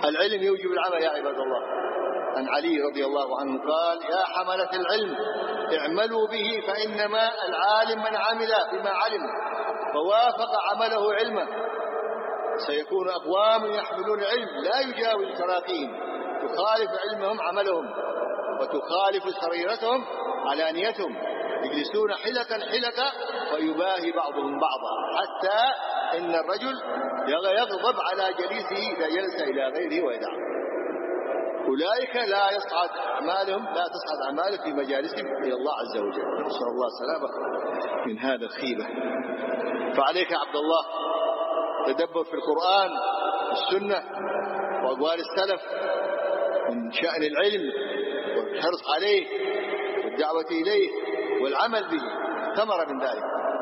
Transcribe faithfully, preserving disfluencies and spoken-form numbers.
العلم يوجب العمل يا عباد الله. عن علي رضي الله عنه قال: يا حملة العلم اعملوا به، فإنما العالم من عمل بما علم فوافق عمله علمه. سيكون أقوام يحملون العلم لا يجاوز تراقيهم، تخالف علمهم عملهم، وتخالف سريرتهم علانيتهم، يجلسون حلقا حلقا ويباهي بعضهم بعضا، حتى إن الرجل يغضب على جليسه إذا جلس إلى غيره ويدعه. أولئك لا يصعد أعمالهم لا تصعد أعمالهم في مجالسهم إلى الله عز وجل. نسأل الله السلامة من هذا الخيبة. فعليك يا عبد الله تدبر في القرآن والسنة وأقوال السلف من شأن العلم والحرص عليه والدعوة إليه والعمل به، ثمر من ذلك.